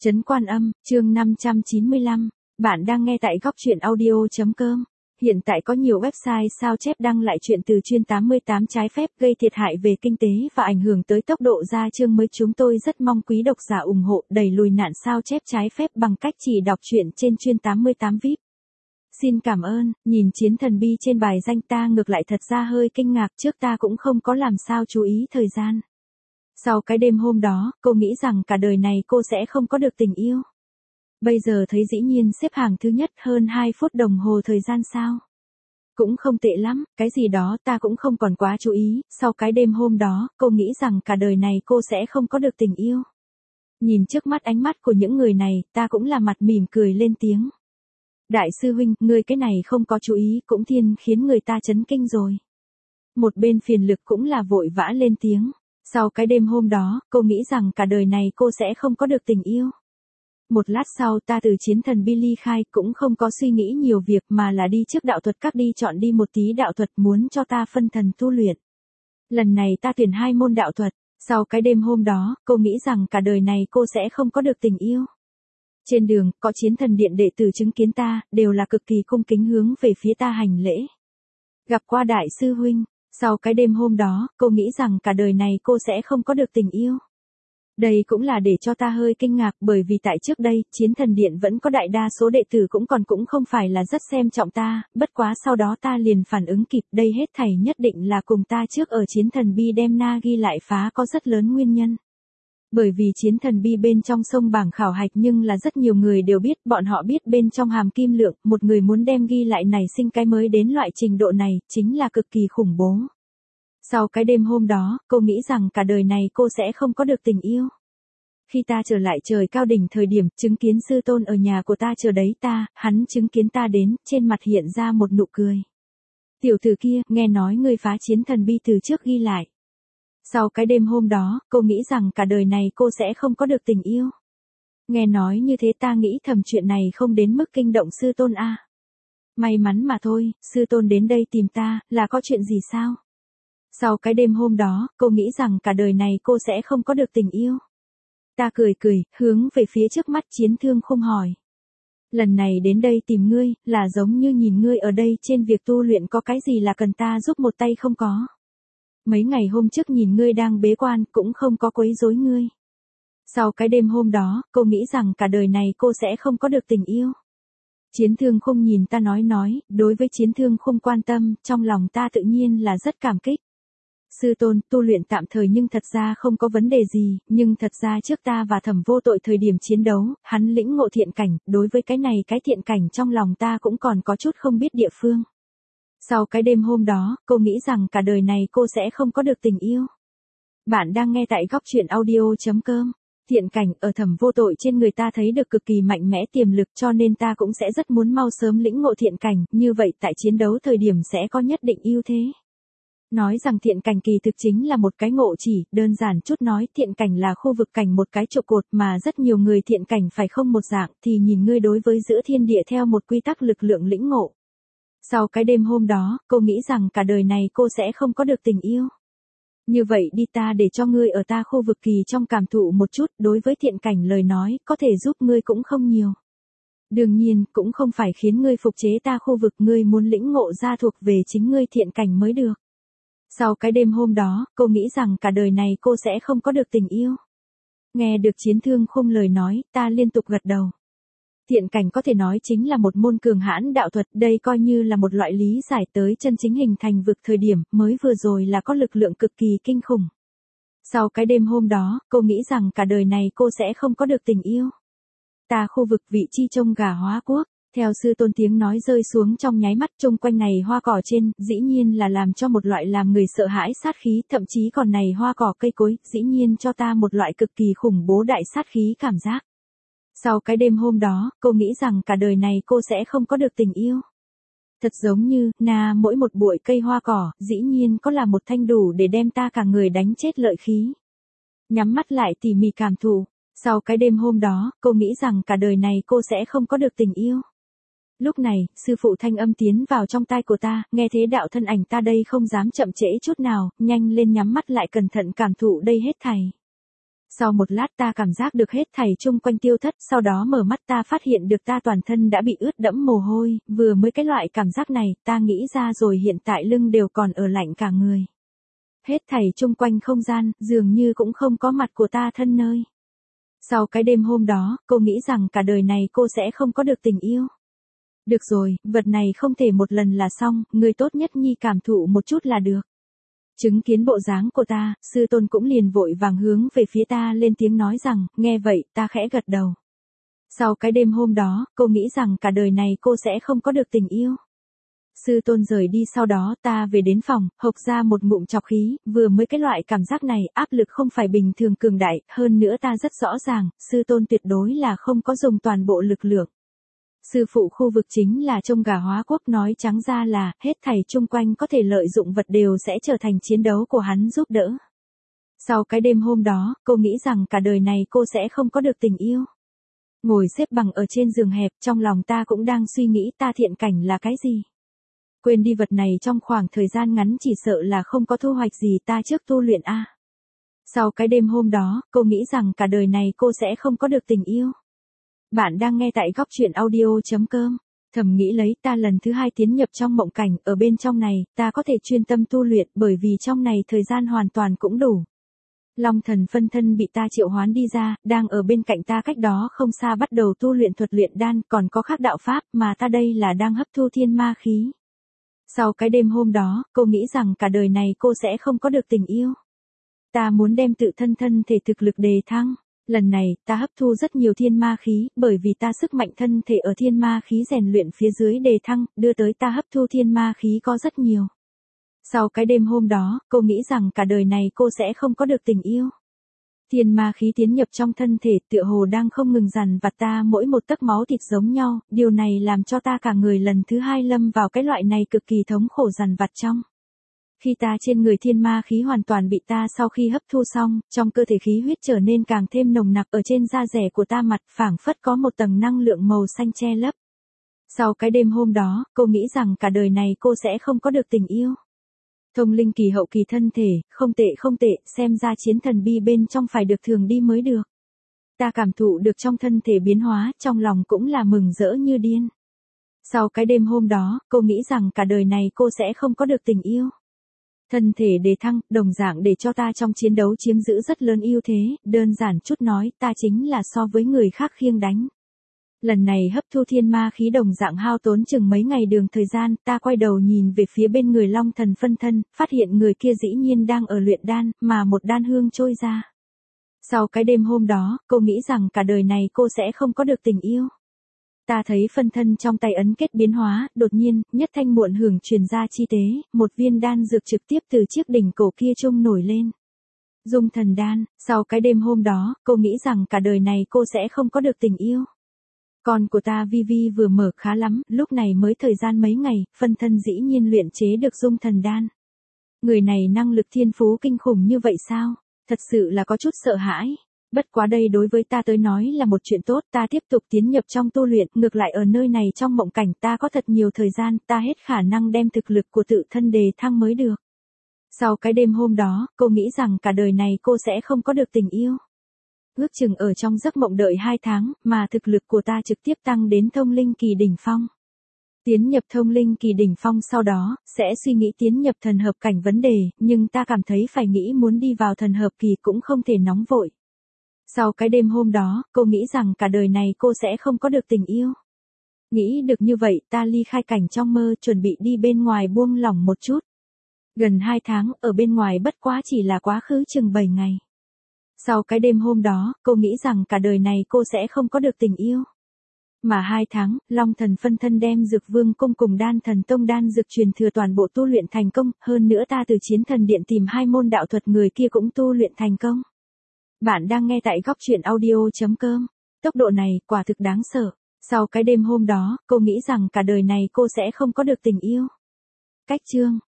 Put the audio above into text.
Trấn Quan Âm, chương 595, bạn đang nghe tại góc truyện audio.com. Hiện tại có nhiều website sao chép đăng lại chuyện từ chuyên 88 trái phép gây thiệt hại về kinh tế và ảnh hưởng tới tốc độ ra chương mới. Chúng tôi rất mong quý độc giả ủng hộ đẩy lùi nạn sao chép trái phép bằng cách chỉ đọc truyện trên chuyên 88 VIP. Xin cảm ơn. Nhìn chiến thần bi trên bài danh ta ngược lại thật ra hơi kinh ngạc, trước ta cũng không có làm sao chú ý thời gian. Sau cái đêm hôm đó, cô nghĩ rằng cả đời này cô sẽ không có được tình yêu. Bây giờ thấy dĩ nhiên xếp hàng thứ nhất hơn 2 phút đồng hồ thời gian sao. Cũng không tệ lắm, cái gì đó ta cũng không còn quá chú ý. Sau cái đêm hôm đó, cô nghĩ rằng cả đời này cô sẽ không có được tình yêu. Nhìn trước mắt ánh mắt của những người này, ta cũng là mặt mỉm cười lên tiếng. Đại sư huynh, ngươi cái này không có chú ý cũng thiên khiến người ta chấn kinh rồi. Một bên phiền lực cũng là vội vã lên tiếng. Sau cái đêm hôm đó, cô nghĩ rằng cả đời này cô sẽ không có được tình yêu. Một lát sau ta từ chiến thần bi ly khai, cũng không có suy nghĩ nhiều việc mà là đi trước đạo thuật các đi chọn đi một tí đạo thuật muốn cho ta phân thần tu luyện. Lần này ta tuyển 2 môn đạo thuật. Sau cái đêm hôm đó, cô nghĩ rằng cả đời này cô sẽ không có được tình yêu. Trên đường, có chiến thần điện đệ tử chứng kiến ta, đều là cực kỳ cung kính hướng về phía ta hành lễ. Gặp qua đại sư huynh. Sau cái đêm hôm đó, cô nghĩ rằng cả đời này cô sẽ không có được tình yêu. Đây cũng là để cho ta hơi kinh ngạc, bởi vì tại trước đây, chiến thần điện vẫn có đại đa số đệ tử cũng không phải là rất xem trọng ta, bất quá sau đó ta liền phản ứng kịp, đây hết thảy nhất định là cùng ta trước ở chiến thần bi đem na ghi lại phá có rất lớn nguyên nhân. Bởi vì chiến thần bi bên trong sông bảng khảo hạch nhưng là rất nhiều người đều biết, bọn họ biết bên trong hàm kim lượng, một người muốn đem ghi lại nảy sinh cái mới đến loại trình độ này, chính là cực kỳ khủng bố. Sau cái đêm hôm đó, cô nghĩ rằng cả đời này cô sẽ không có được tình yêu. Khi ta trở lại trời cao đỉnh thời điểm, chứng kiến sư tôn ở nhà của ta chờ đấy ta, hắn chứng kiến ta đến, trên mặt hiện ra một nụ cười. Tiểu tử kia, nghe nói ngươi phá chiến thần bi từ trước ghi lại. Sau cái đêm hôm đó, cô nghĩ rằng cả đời này cô sẽ không có được tình yêu. Nghe nói như thế ta nghĩ thầm chuyện này không đến mức kinh động sư tôn a. May mắn mà thôi, sư tôn đến đây tìm ta, là có chuyện gì sao? Sau cái đêm hôm đó, cô nghĩ rằng cả đời này cô sẽ không có được tình yêu. Ta cười cười, hướng về phía trước mắt chiến thương không hỏi. Lần này đến đây tìm ngươi, là giống như nhìn ngươi ở đây trên việc tu luyện có cái gì là cần ta giúp một tay không có. Mấy ngày hôm trước nhìn ngươi đang bế quan, cũng không có quấy rối ngươi. Sau cái đêm hôm đó, cô nghĩ rằng cả đời này cô sẽ không có được tình yêu. Chiến thương không nhìn ta nói, đối với chiến thương không quan tâm, trong lòng ta tự nhiên là rất cảm kích. Sư tôn, tu luyện tạm thời nhưng thật ra không có vấn đề gì, nhưng thật ra trước ta và Thẩm Vô Tội thời điểm chiến đấu, hắn lĩnh ngộ thiện cảnh, đối với cái này cái thiện cảnh trong lòng ta cũng còn có chút không biết địa phương. Sau cái đêm hôm đó, cô nghĩ rằng cả đời này cô sẽ không có được tình yêu. Bạn đang nghe tại góc truyện audio.com. Thiện cảnh ở Thẩm Vô Tội trên người ta thấy được cực kỳ mạnh mẽ tiềm lực, cho nên ta cũng sẽ rất muốn mau sớm lĩnh ngộ thiện cảnh, như vậy tại chiến đấu thời điểm sẽ có nhất định ưu thế. Nói rằng thiện cảnh kỳ thực chính là một cái ngộ chỉ, đơn giản chút nói thiện cảnh là khu vực cảnh một cái trụ cột mà rất nhiều người thiện cảnh phải không một dạng, thì nhìn ngươi đối với giữa thiên địa theo một quy tắc lực lượng lĩnh ngộ. Sau cái đêm hôm đó, cô nghĩ rằng cả đời này cô sẽ không có được tình yêu. Như vậy đi ta để cho ngươi ở ta khu vực kỳ trong cảm thụ một chút, đối với thiện cảnh lời nói, có thể giúp ngươi cũng không nhiều. Đương nhiên, cũng không phải khiến ngươi phục chế ta khu vực, ngươi muốn lĩnh ngộ ra thuộc về chính ngươi thiện cảnh mới được. Sau cái đêm hôm đó, cô nghĩ rằng cả đời này cô sẽ không có được tình yêu. Nghe được chiến thương khung lời nói, ta liên tục gật đầu. Thiện cảnh có thể nói chính là một môn cường hãn đạo thuật, đây coi như là một loại lý giải tới chân chính hình thành vực thời điểm, mới vừa rồi là có lực lượng cực kỳ kinh khủng. Sau cái đêm hôm đó, cô nghĩ rằng cả đời này cô sẽ không có được tình yêu. Ta khu vực vị chi trông gà hóa quốc. Theo sư tôn tiếng nói rơi xuống trong nháy mắt, chung quanh này hoa cỏ trên, dĩ nhiên là làm cho một loại làm người sợ hãi sát khí, thậm chí còn này hoa cỏ cây cối, dĩ nhiên cho ta một loại cực kỳ khủng bố đại sát khí cảm giác. Sau cái đêm hôm đó, cô nghĩ rằng cả đời này cô sẽ không có được tình yêu. Thật giống như, mỗi một bụi cây hoa cỏ, dĩ nhiên có là một thanh đủ để đem ta cả người đánh chết lợi khí. Nhắm mắt lại tỉ mỉ cảm thụ. Sau cái đêm hôm đó, cô nghĩ rằng cả đời này cô sẽ không có được tình yêu. Lúc này, sư phụ thanh âm tiến vào trong tai của ta, nghe thế đạo thân ảnh ta đây không dám chậm trễ chút nào, nhanh lên nhắm mắt lại cẩn thận cảm thụ đây hết thảy. Sau một lát ta cảm giác được hết thảy chung quanh tiêu thất, sau đó mở mắt ta phát hiện được ta toàn thân đã bị ướt đẫm mồ hôi, vừa mới cái loại cảm giác này, ta nghĩ ra rồi hiện tại lưng đều còn ở lạnh cả người. Hết thảy chung quanh không gian, dường như cũng không có mặt của ta thân nơi. Sau cái đêm hôm đó, cô nghĩ rằng cả đời này cô sẽ không có được tình yêu. Được rồi, vật này không thể một lần là xong, người tốt nhất nhi cảm thụ một chút là được. Chứng kiến bộ dáng của ta, sư tôn cũng liền vội vàng hướng về phía ta lên tiếng nói rằng, nghe vậy, ta khẽ gật đầu. Sau cái đêm hôm đó, cô nghĩ rằng cả đời này cô sẽ không có được tình yêu. Sư tôn rời đi sau đó ta về đến phòng, hộc ra một ngụm trọc khí, vừa mới cái loại cảm giác này, áp lực không phải bình thường cường đại, hơn nữa ta rất rõ ràng, sư tôn tuyệt đối là không có dùng toàn bộ lực lượng. Sư phụ khu vực chính là trông gà hóa quốc, nói trắng ra là, hết thảy chung quanh có thể lợi dụng vật đều sẽ trở thành chiến đấu của hắn giúp đỡ. Sau cái đêm hôm đó, cô nghĩ rằng cả đời này cô sẽ không có được tình yêu. Ngồi xếp bằng ở trên giường hẹp, trong lòng ta cũng đang suy nghĩ ta thiện cảnh là cái gì. Quên đi vật này trong khoảng thời gian ngắn chỉ sợ là không có thu hoạch gì ta trước tu luyện a. Sau cái đêm hôm đó, cô nghĩ rằng cả đời này cô sẽ không có được tình yêu. Bạn đang nghe tại góc truyện audio.com. Thầm nghĩ lấy ta lần thứ 2 tiến nhập trong mộng cảnh, ở bên trong này, ta có thể chuyên tâm tu luyện bởi vì trong này thời gian hoàn toàn cũng đủ. Long thần phân thân bị ta triệu hoán đi ra, đang ở bên cạnh ta cách đó không xa bắt đầu tu luyện thuật luyện đan, còn có khác đạo pháp mà ta đây là đang hấp thu thiên ma khí. Sau cái đêm hôm đó, cô nghĩ rằng cả đời này cô sẽ không có được tình yêu. Ta muốn đem tự thân thân thể thực lực đề thăng. Lần này, ta hấp thu rất nhiều thiên ma khí, bởi vì ta sức mạnh thân thể ở thiên ma khí rèn luyện phía dưới đề thăng, đưa tới ta hấp thu thiên ma khí có rất nhiều. Sau cái đêm hôm đó, cô nghĩ rằng cả đời này cô sẽ không có được tình yêu. Thiên ma khí tiến nhập trong thân thể tựa hồ đang không ngừng dằn vặt ta mỗi một tấc máu thịt giống nhau, điều này làm cho ta cả người lần thứ 2 lâm vào cái loại này cực kỳ thống khổ dằn vặt trong. Khi ta trên người thiên ma khí hoàn toàn bị ta sau khi hấp thu xong, trong cơ thể khí huyết trở nên càng thêm nồng nặc, ở trên da rẻ của ta mặt phảng phất có một tầng năng lượng màu xanh che lấp. Sau cái đêm hôm đó, cô nghĩ rằng cả đời này cô sẽ không có được tình yêu. Thông linh kỳ hậu kỳ thân thể, không tệ, xem ra chiến thần bi bên trong phải được thường đi mới được. Ta cảm thụ được trong thân thể biến hóa, trong lòng cũng là mừng rỡ như điên. Sau cái đêm hôm đó, cô nghĩ rằng cả đời này cô sẽ không có được tình yêu. Thân thể đề thăng, đồng dạng để cho ta trong chiến đấu chiếm giữ rất lớn ưu thế, đơn giản chút nói, ta chính là so với người khác khiêng đánh. Lần này hấp thu thiên ma khí đồng dạng hao tốn chừng mấy ngày đường thời gian, ta quay đầu nhìn về phía bên người Long thần phân thân, phát hiện người kia dĩ nhiên đang ở luyện đan, mà một đan hương trôi ra. Sau cái đêm hôm đó, cô nghĩ rằng cả đời này cô sẽ không có được tình yêu. Ta thấy phân thân trong tay ấn kết biến hóa, đột nhiên, nhất thanh muộn hưởng truyền ra chi tế, một viên đan dược trực tiếp từ chiếc đỉnh cổ kia trung nổi lên. Dung thần đan, sau cái đêm hôm đó, cô nghĩ rằng cả đời này cô sẽ không có được tình yêu. Con của ta Vi Vi vừa mở khá lắm, lúc này mới thời gian mấy ngày, phân thân dĩ nhiên luyện chế được dung thần đan. Người này năng lực thiên phú kinh khủng như vậy sao? Thật sự là có chút sợ hãi. Bất quá đây đối với ta tới nói là một chuyện tốt, ta tiếp tục tiến nhập trong tu luyện, ngược lại ở nơi này trong mộng cảnh ta có thật nhiều thời gian, ta hết khả năng đem thực lực của tự thân đề thăng mới được. Sau cái đêm hôm đó, cô nghĩ rằng cả đời này cô sẽ không có được tình yêu. Ước chừng ở trong giấc mộng đợi 2 tháng, mà thực lực của ta trực tiếp tăng đến thông linh kỳ đỉnh phong. Tiến nhập thông linh kỳ đỉnh phong sau đó, sẽ suy nghĩ tiến nhập thần hợp cảnh vấn đề, nhưng ta cảm thấy phải nghĩ muốn đi vào thần hợp kỳ cũng không thể nóng vội. Sau cái đêm hôm đó, cô nghĩ rằng cả đời này cô sẽ không có được tình yêu. Nghĩ được như vậy, ta ly khai cảnh trong mơ, chuẩn bị đi bên ngoài buông lỏng một chút. Gần 2 tháng, ở bên ngoài bất quá chỉ là quá khứ chừng 7 ngày. Sau cái đêm hôm đó, cô nghĩ rằng cả đời này cô sẽ không có được tình yêu. Mà 2 tháng, Long thần phân thân đem Dược Vương cung cùng Đan thần tông đan dược truyền thừa toàn bộ tu luyện thành công, hơn nữa ta từ Chiến thần điện tìm 2 môn đạo thuật người kia cũng tu luyện thành công. Bạn đang nghe tại góc truyện audio.com. Tốc độ này quả thực đáng sợ. Sau cái đêm hôm đó, cô nghĩ rằng cả đời này cô sẽ không có được tình yêu. Cách chương